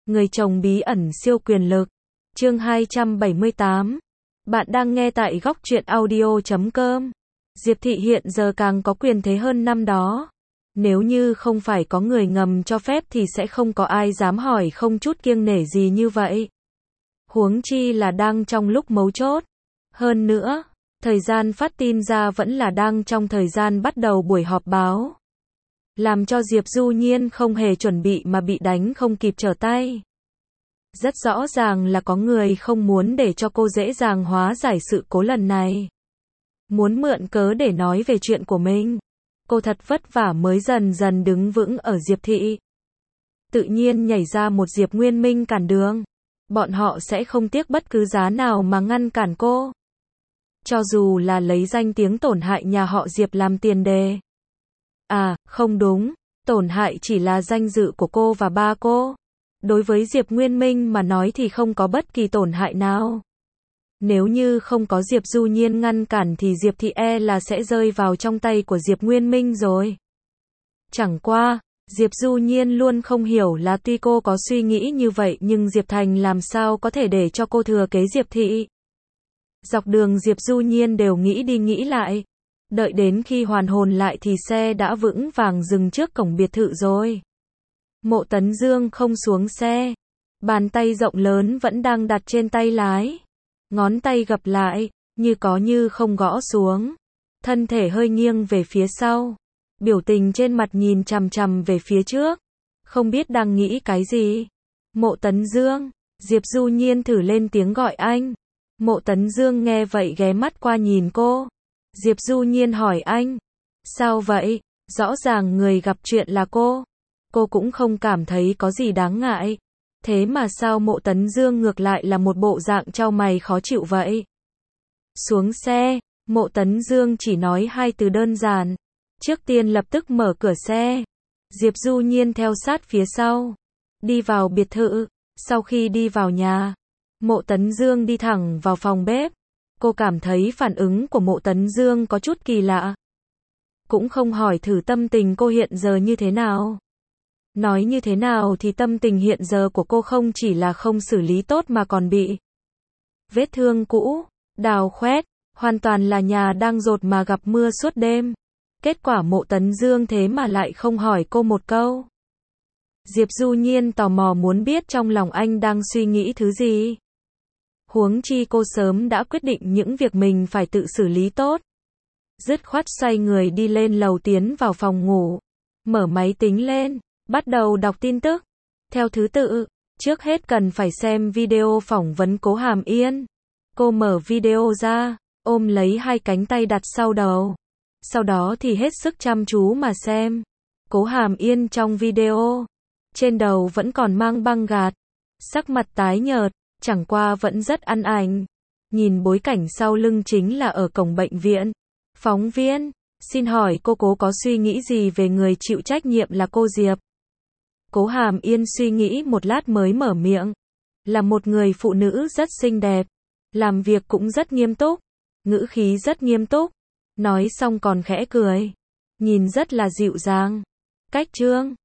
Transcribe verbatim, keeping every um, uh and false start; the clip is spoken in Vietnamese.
Người chồng bí ẩn siêu quyền lực. Chương hai trăm bảy mươi tám. Bạn đang nghe tại góc truyện audio chấm com. Diệp Thị hiện giờ càng có quyền thế hơn năm đó. Nếu như không phải có người ngầm cho phép thì sẽ không có ai dám hỏi không chút kiêng nể gì như vậy. Huống chi là đang trong lúc mấu chốt. Hơn nữa, thời gian phát tin ra vẫn là đang trong thời gian bắt đầu buổi họp báo. Làm cho Diệp Du Nhiên không hề chuẩn bị mà bị đánh không kịp trở tay. Rất rõ ràng là có người không muốn để cho cô dễ dàng hóa giải sự cố lần này. Muốn mượn cớ để nói về chuyện của mình. Cô thật vất vả mới dần dần đứng vững ở Diệp Thị. Tự nhiên nhảy ra một Diệp Nguyên Minh cản đường. Bọn họ sẽ không tiếc bất cứ giá nào mà ngăn cản cô. Cho dù là lấy danh tiếng tổn hại nhà họ Diệp làm tiền đề. À, không đúng, tổn hại chỉ là danh dự của cô và ba cô. Đối với Diệp Nguyên Minh mà nói thì không có bất kỳ tổn hại nào. Nếu như không có Diệp Du Nhiên ngăn cản thì Diệp Thị e là sẽ rơi vào trong tay của Diệp Nguyên Minh rồi. Chẳng qua, Diệp Du Nhiên luôn không hiểu là tuy cô có suy nghĩ như vậy nhưng Diệp Thành làm sao có thể để cho cô thừa kế Diệp Thị. Dọc đường Diệp Du Nhiên đều nghĩ đi nghĩ lại. Đợi đến khi hoàn hồn lại thì xe đã vững vàng dừng trước cổng biệt thự rồi. Mộ Tấn Dương không xuống xe. Bàn tay rộng lớn vẫn đang đặt trên tay lái. Ngón tay gập lại, như có như không gõ xuống. Thân thể hơi nghiêng về phía sau. Biểu tình trên mặt nhìn chằm chằm về phía trước. Không biết đang nghĩ cái gì. Mộ Tấn Dương, Diệp Du Nhiên thử lên tiếng gọi anh. Mộ Tấn Dương nghe vậy ghé mắt qua nhìn cô. Diệp Du Nhiên hỏi anh. Sao vậy? Rõ ràng người gặp chuyện là cô. Cô cũng không cảm thấy có gì đáng ngại. Thế mà sao Mộ Tấn Dương ngược lại là một bộ dạng chau mày khó chịu vậy? Xuống xe, Mộ Tấn Dương chỉ nói hai từ đơn giản. Trước tiên lập tức mở cửa xe. Diệp Du Nhiên theo sát phía sau. Đi vào biệt thự. Sau khi đi vào nhà, Mộ Tấn Dương đi thẳng vào phòng bếp. Cô cảm thấy phản ứng của Mộ Tấn Dương có chút kỳ lạ. Cũng không hỏi thử tâm tình cô hiện giờ như thế nào. Nói như thế nào thì tâm tình hiện giờ của cô không chỉ là không xử lý tốt mà còn bị vết thương cũ, đào khoét, hoàn toàn là nhà đang dột mà gặp mưa suốt đêm. Kết quả Mộ Tấn Dương thế mà lại không hỏi cô một câu. Diệp Du Nhiên tò mò muốn biết trong lòng anh đang suy nghĩ thứ gì. Huống chi cô sớm đã quyết định những việc mình phải tự xử lý tốt. Dứt khoát xoay người đi lên lầu tiến vào phòng ngủ. Mở máy tính lên, bắt đầu đọc tin tức. Theo thứ tự, trước hết cần phải xem video phỏng vấn Cố Hàm Yên. Cô mở video ra, ôm lấy hai cánh tay đặt sau đầu. Sau đó thì hết sức chăm chú mà xem. Cố Hàm Yên trong video, trên đầu vẫn còn mang băng gạc. Sắc mặt tái nhợt. Chẳng qua vẫn rất ăn ảnh. Nhìn bối cảnh sau lưng chính là ở cổng bệnh viện. Phóng viên, xin hỏi cô Cố có suy nghĩ gì về người chịu trách nhiệm là cô Diệp? Cố Hàm Yên suy nghĩ một lát mới mở miệng. Là một người phụ nữ rất xinh đẹp. Làm việc cũng rất nghiêm túc. Ngữ khí rất nghiêm túc. Nói xong còn khẽ cười. Nhìn rất là dịu dàng. Cách trương,